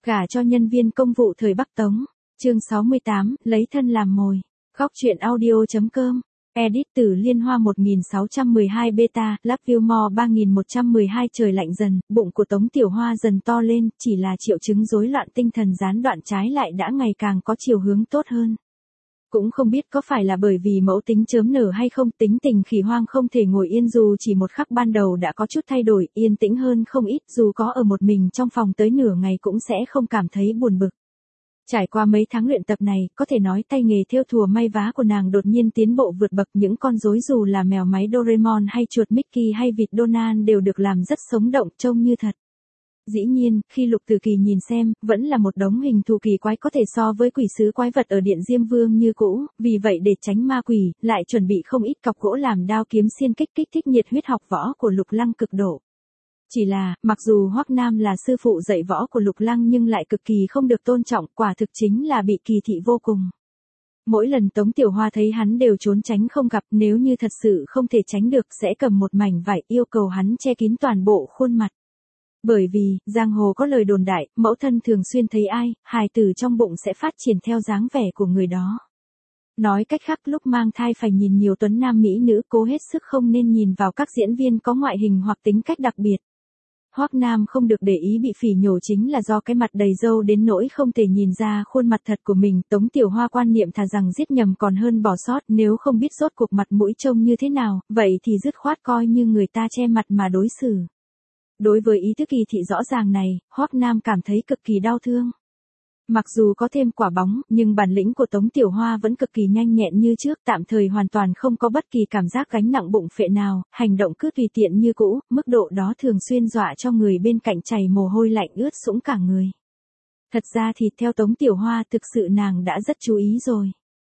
Gả cho nhân viên công vụ thời Bắc Tống. Chương 68, lấy thân làm mồi. Góc truyện audio.com. Edit từ Liên Hoa 1612 beta, Lapview 3112. Trời lạnh dần, bụng của Tống Tiểu Hoa dần to lên, chỉ là triệu chứng rối loạn tinh thần gián đoạn trái lại đã ngày càng có chiều hướng tốt hơn. Cũng không biết có phải là bởi vì mẫu tính chớm nở hay không, tính tình khỉ hoang không thể ngồi yên dù chỉ một khắc ban đầu đã có chút thay đổi, yên tĩnh hơn không ít, dù có ở một mình trong phòng tới nửa ngày cũng sẽ không cảm thấy buồn bực. Trải qua mấy tháng luyện tập này, có thể nói tay nghề thêu thùa may vá của nàng đột nhiên tiến bộ vượt bậc, những con rối dù là mèo máy Doraemon hay chuột Mickey hay vịt Donald đều được làm rất sống động, trông như thật. Dĩ nhiên, khi Lục Tử Kỳ nhìn xem, vẫn là một đống hình thù kỳ quái có thể so với quỷ sứ quái vật ở Điện Diêm Vương như cũ, vì vậy để tránh ma quỷ, lại chuẩn bị không ít cọc gỗ làm đao kiếm xiên kích thích nhiệt huyết học võ của Lục Lăng cực độ. Chỉ là, mặc dù Hoắc Nam là sư phụ dạy võ của Lục Lăng nhưng lại cực kỳ không được tôn trọng, quả thực chính là bị kỳ thị vô cùng. Mỗi lần Tống Tiểu Hoa thấy hắn đều trốn tránh không gặp, nếu như thật sự không thể tránh được sẽ cầm một mảnh vải yêu cầu hắn che kín toàn bộ khuôn mặt. Bởi vì, giang hồ có lời đồn đại, mẫu thân thường xuyên thấy ai, hài tử trong bụng sẽ phát triển theo dáng vẻ của người đó. Nói cách khác, lúc mang thai phải nhìn nhiều tuấn nam mỹ nữ, cố hết sức không nên nhìn vào các diễn viên có ngoại hình hoặc tính cách đặc biệt. Hoắc Nam không được để ý bị phỉ nhổ chính là do cái mặt đầy râu đến nỗi không thể nhìn ra khuôn mặt thật của mình. Tống Tiểu Hoa quan niệm thà rằng giết nhầm còn hơn bỏ sót, nếu không biết rốt cuộc mặt mũi trông như thế nào, vậy thì dứt khoát coi như người ta che mặt mà đối xử. Đối với ý thức kỳ thị rõ ràng này, Hoắc Nam cảm thấy cực kỳ đau thương. Mặc dù có thêm quả bóng, nhưng bản lĩnh của Tống Tiểu Hoa vẫn cực kỳ nhanh nhẹn như trước, tạm thời hoàn toàn không có bất kỳ cảm giác gánh nặng bụng phệ nào, hành động cứ tùy tiện như cũ, mức độ đó thường xuyên dọa cho người bên cạnh chảy mồ hôi lạnh ướt sũng cả người. Thật ra thì theo Tống Tiểu Hoa thực sự nàng đã rất chú ý rồi.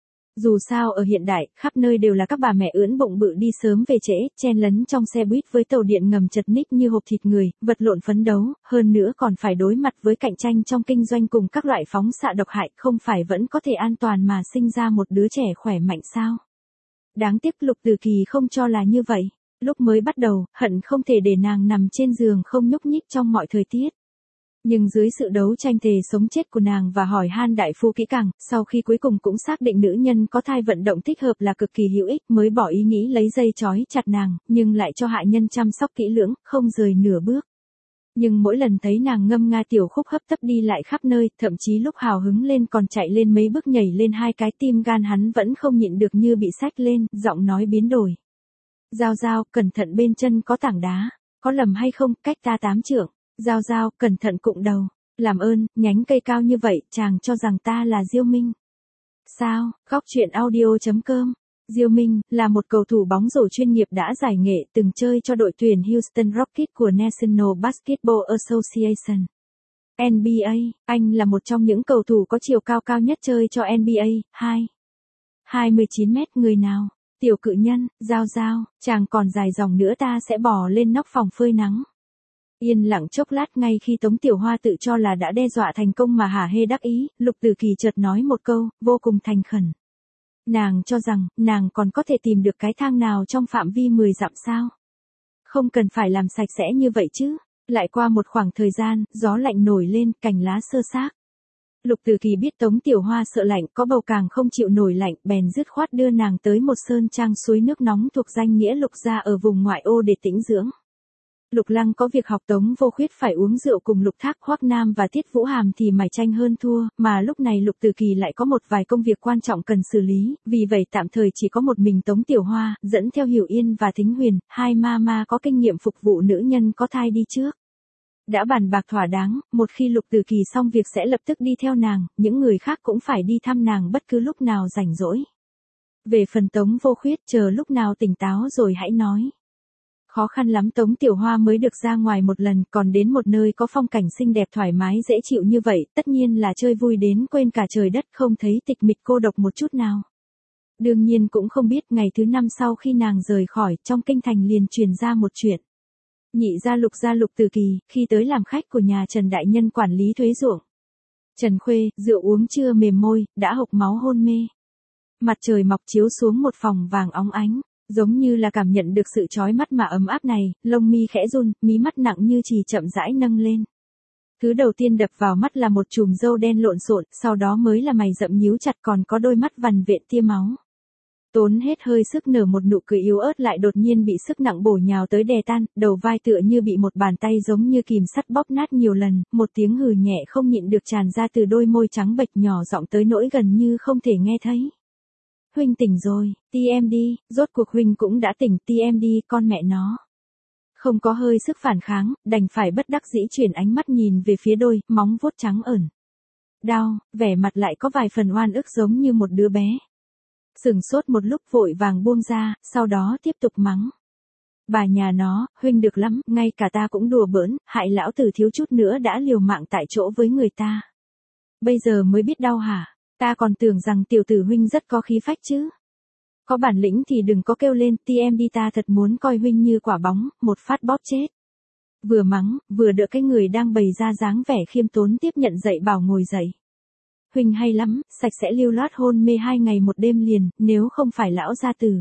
Dù sao ở hiện đại, khắp nơi đều là các bà mẹ ưỡn bụng bự đi sớm về trễ, chen lấn trong xe buýt với tàu điện ngầm chật ních như hộp thịt người, vật lộn phấn đấu, hơn nữa còn phải đối mặt với cạnh tranh trong kinh doanh cùng các loại phóng xạ độc hại, không phải vẫn có thể an toàn mà sinh ra một đứa trẻ khỏe mạnh sao? Đáng tiếc Lục Tử Kỳ không cho là như vậy, lúc mới bắt đầu, hận không thể để nàng nằm trên giường không nhúc nhích trong mọi thời tiết. Nhưng dưới sự đấu tranh thề sống chết của nàng và hỏi han đại phu kỹ càng, sau khi cuối cùng cũng xác định nữ nhân có thai vận động thích hợp là cực kỳ hữu ích mới bỏ ý nghĩ lấy dây trói chặt nàng, nhưng lại cho hạ nhân chăm sóc kỹ lưỡng, không rời nửa bước. Nhưng mỗi lần thấy nàng ngâm nga tiểu khúc hấp tấp đi lại khắp nơi, thậm chí lúc hào hứng lên còn chạy lên mấy bước nhảy lên hai cái, tim gan hắn vẫn không nhịn được như bị xách lên, giọng nói biến đổi. Giao Giao, cẩn thận bên chân có tảng đá, có lầm hay không, cách ta 8 trượng. Giao Giao, cẩn thận cụng đầu, làm ơn, nhánh cây cao như vậy, chàng cho rằng ta là Diêu Minh. Sao, góc truyện audio.com. Diêu Minh, là một cầu thủ bóng rổ chuyên nghiệp đã giải nghệ, từng chơi cho đội tuyển Houston Rockets của National Basketball Association. NBA, anh là một trong những cầu thủ có chiều cao cao nhất chơi cho NBA, 29 mét, người nào? Tiểu cự nhân, Giao Giao, chàng còn dài dòng nữa ta sẽ bò lên nóc phòng phơi nắng. Yên lặng chốc lát, ngay khi Tống Tiểu Hoa tự cho là đã đe dọa thành công mà hả hê đắc ý, Lục Tử Kỳ chợt nói một câu, vô cùng thành khẩn. Nàng cho rằng, nàng còn có thể tìm được cái thang nào trong phạm vi 10 dặm sao? Không cần phải làm sạch sẽ như vậy chứ. Lại qua một khoảng thời gian, gió lạnh nổi lên, cành lá xơ xác. Lục Tử Kỳ biết Tống Tiểu Hoa sợ lạnh, có bầu càng không chịu nổi lạnh, bèn dứt khoát đưa nàng tới một sơn trang suối nước nóng thuộc danh nghĩa Lục gia ở vùng ngoại ô để tĩnh dưỡng. Lục Lăng có việc học Tống Vô Khuyết phải uống rượu cùng Lục Thác, Hoắc Nam và Tiết Vũ Hàm thì mải tranh hơn thua, mà lúc này Lục Tử Kỳ lại có một vài công việc quan trọng cần xử lý, vì vậy tạm thời chỉ có một mình Tống Tiểu Hoa, dẫn theo Hiểu Yên và Thính Huyền, hai ma có kinh nghiệm phục vụ nữ nhân có thai đi trước. Đã bàn bạc thỏa đáng, một khi Lục Tử Kỳ xong việc sẽ lập tức đi theo nàng, những người khác cũng phải đi thăm nàng bất cứ lúc nào rảnh rỗi. Về phần Tống Vô Khuyết, chờ lúc nào tỉnh táo rồi hãy nói. Khó khăn lắm Tống Tiểu Hoa mới được ra ngoài một lần, còn đến một nơi có phong cảnh xinh đẹp thoải mái dễ chịu như vậy, tất nhiên là chơi vui đến quên cả trời đất, không thấy tịch mịch cô độc một chút nào. Đương nhiên cũng không biết ngày thứ 5 sau khi nàng rời khỏi, trong kinh thành liền truyền ra một chuyện. Nhị gia Lục Tử Kỳ, khi tới làm khách của nhà Trần Đại Nhân quản lý thuế ruộng. Trần Khuê, rượu uống chưa mềm môi, đã hộc máu hôn mê. Mặt trời mọc chiếu xuống một phòng vàng óng ánh. Giống như là cảm nhận được sự chói mắt mà ấm áp này, lông mi khẽ run, mí mắt nặng như chì chậm rãi nâng lên. Thứ đầu tiên đập vào mắt là một chùm râu đen lộn xộn, sau đó mới là mày rậm nhíu chặt còn có đôi mắt vằn vện tia máu. Tốn hết hơi sức nở một nụ cười yếu ớt lại đột nhiên bị sức nặng bổ nhào tới đè tan, đầu vai tựa như bị một bàn tay giống như kìm sắt bóp nát nhiều lần, một tiếng hừ nhẹ không nhịn được tràn ra từ đôi môi trắng bệch nhỏ giọng tới nỗi gần như không thể nghe thấy. Huynh tỉnh rồi, TM đi, rốt cuộc Huynh cũng đã tỉnh, TM đi, con mẹ nó. Không có hơi sức phản kháng, đành phải bất đắc dĩ chuyển ánh mắt nhìn về phía đôi, móng vuốt trắng ẩn. Đau, vẻ mặt lại có vài phần oan ức giống như một đứa bé. Sửng sốt một lúc vội vàng buông ra, sau đó tiếp tục mắng. Bà nhà nó, Huynh được lắm, ngay cả ta cũng đùa bỡn, hại lão tử thiếu chút nữa đã liều mạng tại chỗ với người ta. Bây giờ mới biết đau hả, ta còn tưởng rằng tiểu tử Huynh rất có khí phách chứ. Có bản lĩnh thì đừng có kêu lên, TM đi, ta thật muốn coi Huynh như quả bóng, một phát bóp chết. Vừa mắng, vừa đỡ cái người đang bày ra dáng vẻ khiêm tốn tiếp nhận dậy bảo ngồi dậy. Huynh hay lắm, sạch sẽ lưu loát hôn mê 2 ngày 1 đêm liền, nếu không phải lão gia tử.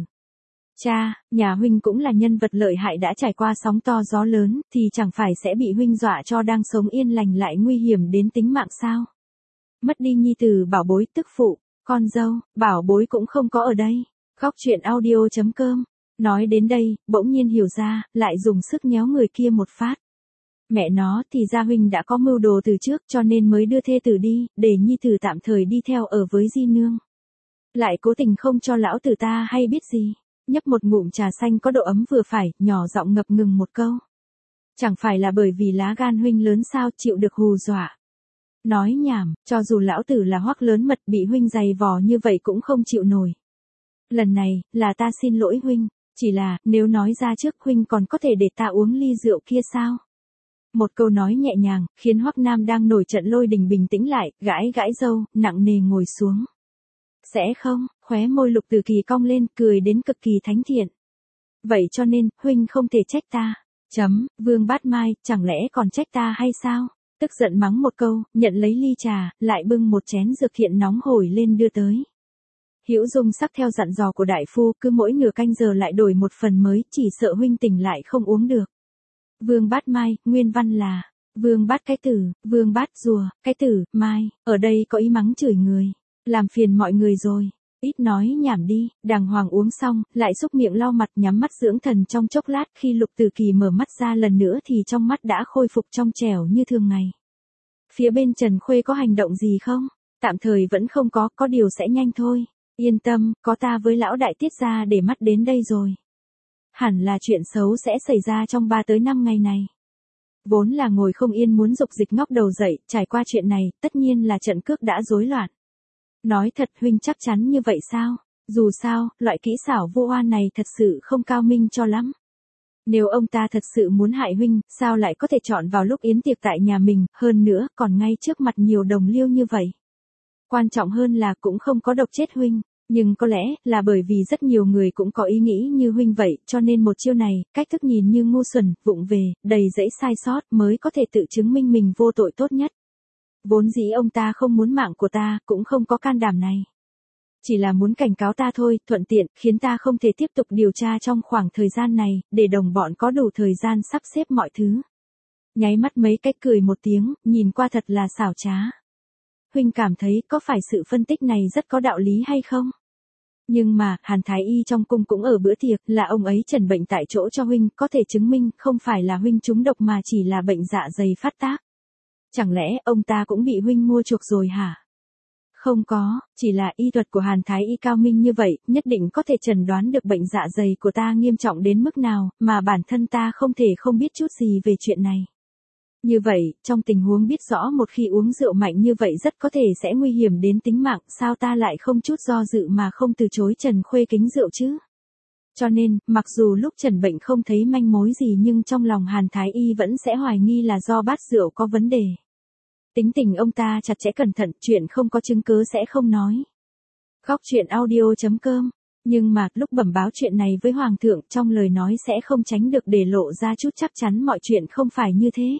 Cha, nhà Huynh cũng là nhân vật lợi hại đã trải qua sóng to gió lớn, thì chẳng phải sẽ bị Huynh dọa cho đang sống yên lành lại nguy hiểm đến tính mạng sao? Mất đi nhi tử bảo bối tức phụ, con dâu, bảo bối cũng không có ở đây. Góc truyện audio.com. Nói đến đây, bỗng nhiên hiểu ra, lại dùng sức nhéo người kia một phát. Mẹ nó thì ra Huynh đã có mưu đồ từ trước cho nên mới đưa thê tử đi, để nhi tử tạm thời đi theo ở với di nương. Lại cố tình không cho lão tử ta hay biết gì. Nhấp một ngụm trà xanh có độ ấm vừa phải, nhỏ giọng ngập ngừng một câu. Chẳng phải là bởi vì lá gan Huynh lớn sao chịu được hù dọa. Nói nhảm, cho dù lão tử là hoắc lớn mật bị Huynh giày vò như vậy cũng không chịu nổi. Lần này, là ta xin lỗi Huynh, chỉ là, nếu nói ra trước Huynh còn có thể để ta uống ly rượu kia sao? Một câu nói nhẹ nhàng, khiến Hoắc Nam đang nổi trận lôi đình bình tĩnh lại, gãi gãi râu, nặng nề ngồi xuống. Sẽ không, khóe môi Lục Tử Kỳ cong lên, cười đến cực kỳ thánh thiện. Vậy cho nên, Huynh không thể trách ta. Vương Bát Mai, chẳng lẽ còn trách ta hay sao? Tức giận mắng một câu, nhận lấy ly trà, lại bưng một chén dược thiện nóng hổi lên đưa tới. Hữu Dung sắc theo dặn dò của đại phu, cứ mỗi nửa canh giờ lại đổi một phần mới, chỉ sợ Huynh tỉnh lại không uống được. Vương Bát Mai, nguyên văn là Vương Bát cái tử, Vương Bát rùa, cái tử, Mai, ở đây có ý mắng chửi người, làm phiền mọi người rồi. Ít nói nhảm đi, đàng hoàng uống xong, lại xúc miệng lau mặt nhắm mắt dưỡng thần trong chốc lát, khi Lục Tử Kỳ mở mắt ra lần nữa thì trong mắt đã khôi phục trong trẻo như thường ngày. Phía bên Trần Khuê có hành động gì không? Tạm thời vẫn không có điều sẽ nhanh thôi. Yên tâm, có ta với lão đại tiết ra để mắt đến đây rồi. Hẳn là chuyện xấu sẽ xảy ra trong 3 tới 5 ngày này. Vốn là ngồi không yên muốn dục dịch ngóc đầu dậy, trải qua chuyện này, tất nhiên là trận cước đã rối loạn. Nói thật Huynh chắc chắn như vậy sao? Dù sao, loại kỹ xảo vô oan này thật sự không cao minh cho lắm. Nếu ông ta thật sự muốn hại Huynh, sao lại có thể chọn vào lúc yến tiệc tại nhà mình, hơn nữa, còn ngay trước mặt nhiều đồng liêu như vậy. Quan trọng hơn là cũng không có độc chết Huynh. Nhưng có lẽ là bởi vì rất nhiều người cũng có ý nghĩ như Huynh vậy, cho nên một chiêu này, cách thức nhìn như ngu xuẩn, vụng về, đầy dẫy sai sót mới có thể tự chứng minh mình vô tội tốt nhất. Vốn dĩ ông ta không muốn mạng của ta, cũng không có can đảm này. Chỉ là muốn cảnh cáo ta thôi, thuận tiện, khiến ta không thể tiếp tục điều tra trong khoảng thời gian này, để đồng bọn có đủ thời gian sắp xếp mọi thứ. Nháy mắt mấy cách cười một tiếng, nhìn qua thật là xảo trá. Huynh cảm thấy có phải sự phân tích này rất có đạo lý hay không? Nhưng mà, Hàn Thái Y trong cung cũng ở bữa tiệc, là ông ấy trần bệnh tại chỗ cho Huynh, có thể chứng minh không phải là Huynh trúng độc mà chỉ là bệnh dạ dày phát tác. Chẳng lẽ ông ta cũng bị Huynh mua chuộc rồi hả? Không có, chỉ là y thuật của Hàn Thái Y cao minh như vậy, nhất định có thể chẩn đoán được bệnh dạ dày của ta nghiêm trọng đến mức nào, mà bản thân ta không thể không biết chút gì về chuyện này. Như vậy, trong tình huống biết rõ một khi uống rượu mạnh như vậy rất có thể sẽ nguy hiểm đến tính mạng, sao ta lại không chút do dự mà không từ chối Trần Khuê kính rượu chứ? Cho nên, mặc dù lúc Trần bệnh không thấy manh mối gì nhưng trong lòng Hàn Thái Y vẫn sẽ hoài nghi là do bát rượu có vấn đề. Tính tình ông ta chặt chẽ cẩn thận, chuyện không có chứng cứ sẽ không nói. Góc truyện audio.com. Nhưng mà, lúc bẩm báo chuyện này với Hoàng thượng, trong lời nói sẽ không tránh được để lộ ra chút chắc chắn mọi chuyện không phải như thế.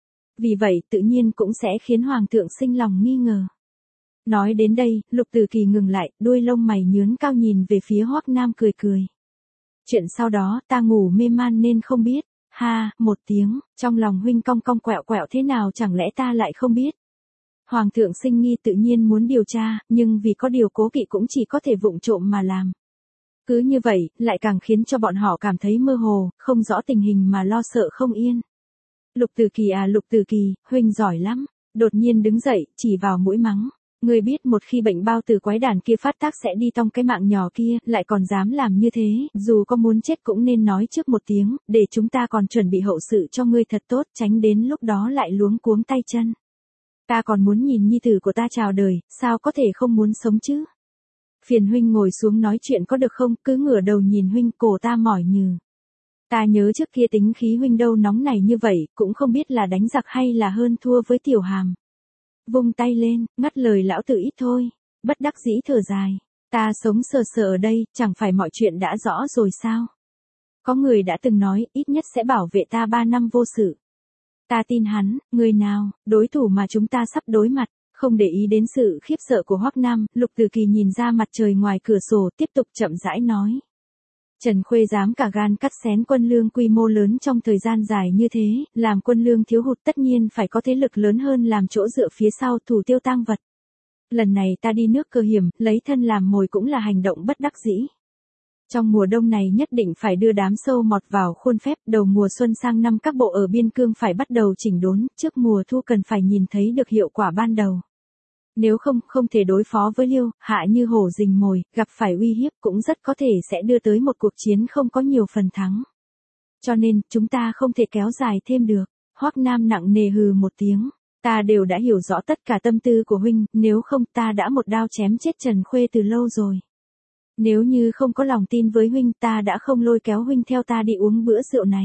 Vì vậy, tự nhiên cũng sẽ khiến Hoàng thượng sinh lòng nghi ngờ. Nói đến đây, Lục Tử Kỳ ngừng lại, đuôi lông mày nhướng cao nhìn về phía Hoắc Nam cười cười. Chuyện sau đó, ta ngủ mê man nên không biết. Ha, một tiếng, trong lòng huynh cong cong quẹo quẹo thế nào chẳng lẽ ta lại không biết. Hoàng thượng sinh nghi tự nhiên muốn điều tra, nhưng vì có điều cố kỵ cũng chỉ có thể vụng trộm mà làm. Cứ như vậy, lại càng khiến cho bọn họ cảm thấy mơ hồ, không rõ tình hình mà lo sợ không yên. Lục Từ Kỳ à Lục Từ Kỳ, huynh giỏi lắm. Đột nhiên đứng dậy, chỉ vào mũi mắng. Ngươi biết một khi bệnh bao tử quái đản kia phát tác sẽ đi tong cái mạng nhỏ kia, lại còn dám làm như thế, dù có muốn chết cũng nên nói trước một tiếng, để chúng ta còn chuẩn bị hậu sự cho ngươi thật tốt, tránh đến lúc đó lại luống cuống tay chân. Ta còn muốn nhìn nhi tử của ta chào đời, sao có thể không muốn sống chứ? Phiền huynh ngồi xuống nói chuyện có được không, cứ ngửa đầu nhìn huynh, cổ ta mỏi nhừ. Ta nhớ trước kia tính khí huynh đâu nóng này như vậy, cũng không biết là đánh giặc hay là hơn thua với Tiểu Hàm. Vung tay lên, ngắt lời lão tử ít thôi. Bất đắc dĩ thở dài. Ta sống sờ sờ ở đây, chẳng phải mọi chuyện đã rõ rồi sao? Có người đã từng nói, ít nhất sẽ bảo vệ ta 3 năm vô sự. Ta tin hắn, người nào, đối thủ mà chúng ta sắp đối mặt. Không để ý đến sự khiếp sợ của Hoắc Nam, Lục Từ Kỳ nhìn ra mặt trời ngoài cửa sổ, tiếp tục chậm rãi nói. Trần Khuê dám cả gan cắt xén quân lương quy mô lớn trong thời gian dài như thế, làm quân lương thiếu hụt tất nhiên phải có thế lực lớn hơn làm chỗ dựa phía sau thủ tiêu tang vật. Lần này ta đi nước Cơ Hiểm, lấy thân làm mồi cũng là hành động bất đắc dĩ. Trong mùa đông này nhất định phải đưa đám sâu mọt vào khuôn phép, đầu mùa xuân sang năm các bộ ở biên cương phải bắt đầu chỉnh đốn, trước mùa thu cần phải nhìn thấy được hiệu quả ban đầu. Nếu không thể đối phó với Liêu, Hạ như hổ rình mồi, gặp phải uy hiếp cũng rất có thể sẽ đưa tới một cuộc chiến không có nhiều phần thắng. Cho nên, chúng ta không thể kéo dài thêm được. Hoắc Nam nặng nề hừ một tiếng. Ta đều đã hiểu rõ tất cả tâm tư của huynh, nếu không ta đã một đao chém chết Trần Khuê từ lâu rồi. Nếu như không có lòng tin với huynh ta đã không lôi kéo huynh theo ta đi uống bữa rượu này.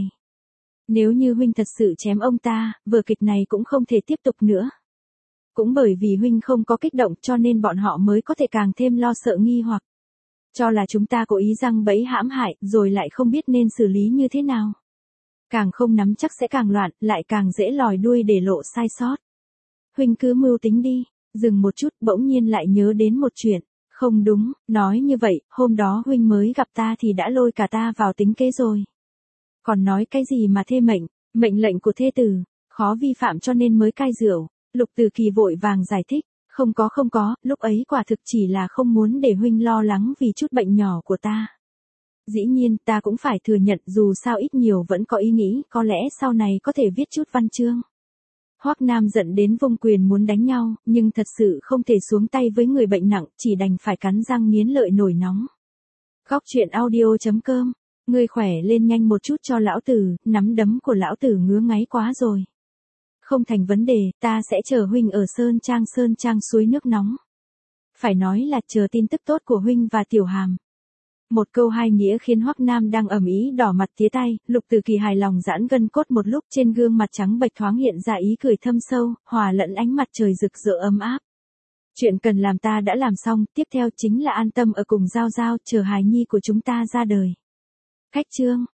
Nếu như huynh thật sự chém ông ta, vở kịch này cũng không thể tiếp tục nữa. Cũng bởi vì huynh không có kích động cho nên bọn họ mới có thể càng thêm lo sợ nghi hoặc. Cho là chúng ta cố ý giăng bẫy hãm hại rồi lại không biết nên xử lý như thế nào. Càng không nắm chắc sẽ càng loạn, lại càng dễ lòi đuôi để lộ sai sót. Huynh cứ mưu tính đi, dừng một chút bỗng nhiên lại nhớ đến một chuyện. Không đúng, nói như vậy, hôm đó huynh mới gặp ta thì đã lôi cả ta vào tính kế rồi. Còn nói cái gì mà thê mệnh, mệnh lệnh của thê tử, khó vi phạm cho nên mới cai rượu. Lục Từ Kỳ vội vàng giải thích, không có, lúc ấy quả thực chỉ là không muốn để huynh lo lắng vì chút bệnh nhỏ của ta. Dĩ nhiên ta cũng phải thừa nhận dù sao ít nhiều vẫn có ý nghĩ, có lẽ sau này có thể viết chút văn chương. Hoắc Nam giận đến vung quyền muốn đánh nhau, nhưng thật sự không thể xuống tay với người bệnh nặng, chỉ đành phải cắn răng nghiến lợi nổi nóng. Góc truyện audio.com, ngươi khỏe lên nhanh một chút cho lão tử, nắm đấm của lão tử ngứa ngáy quá rồi. Không thành vấn đề, ta sẽ chờ huynh ở Sơn Trang suối nước nóng. Phải nói là chờ tin tức tốt của huynh và Tiểu Hàm. Một câu hai nghĩa khiến Hoắc Nam đang ầm ĩ đỏ mặt tía tay, Lục Từ Kỳ hài lòng giãn gân cốt một lúc, trên gương mặt trắng bệch thoáng hiện ra ý cười thâm sâu, hòa lẫn ánh mặt trời rực rỡ ấm áp. Chuyện cần làm ta đã làm xong, tiếp theo chính là an tâm ở cùng Giao Giao, chờ hài nhi của chúng ta ra đời. Khách chương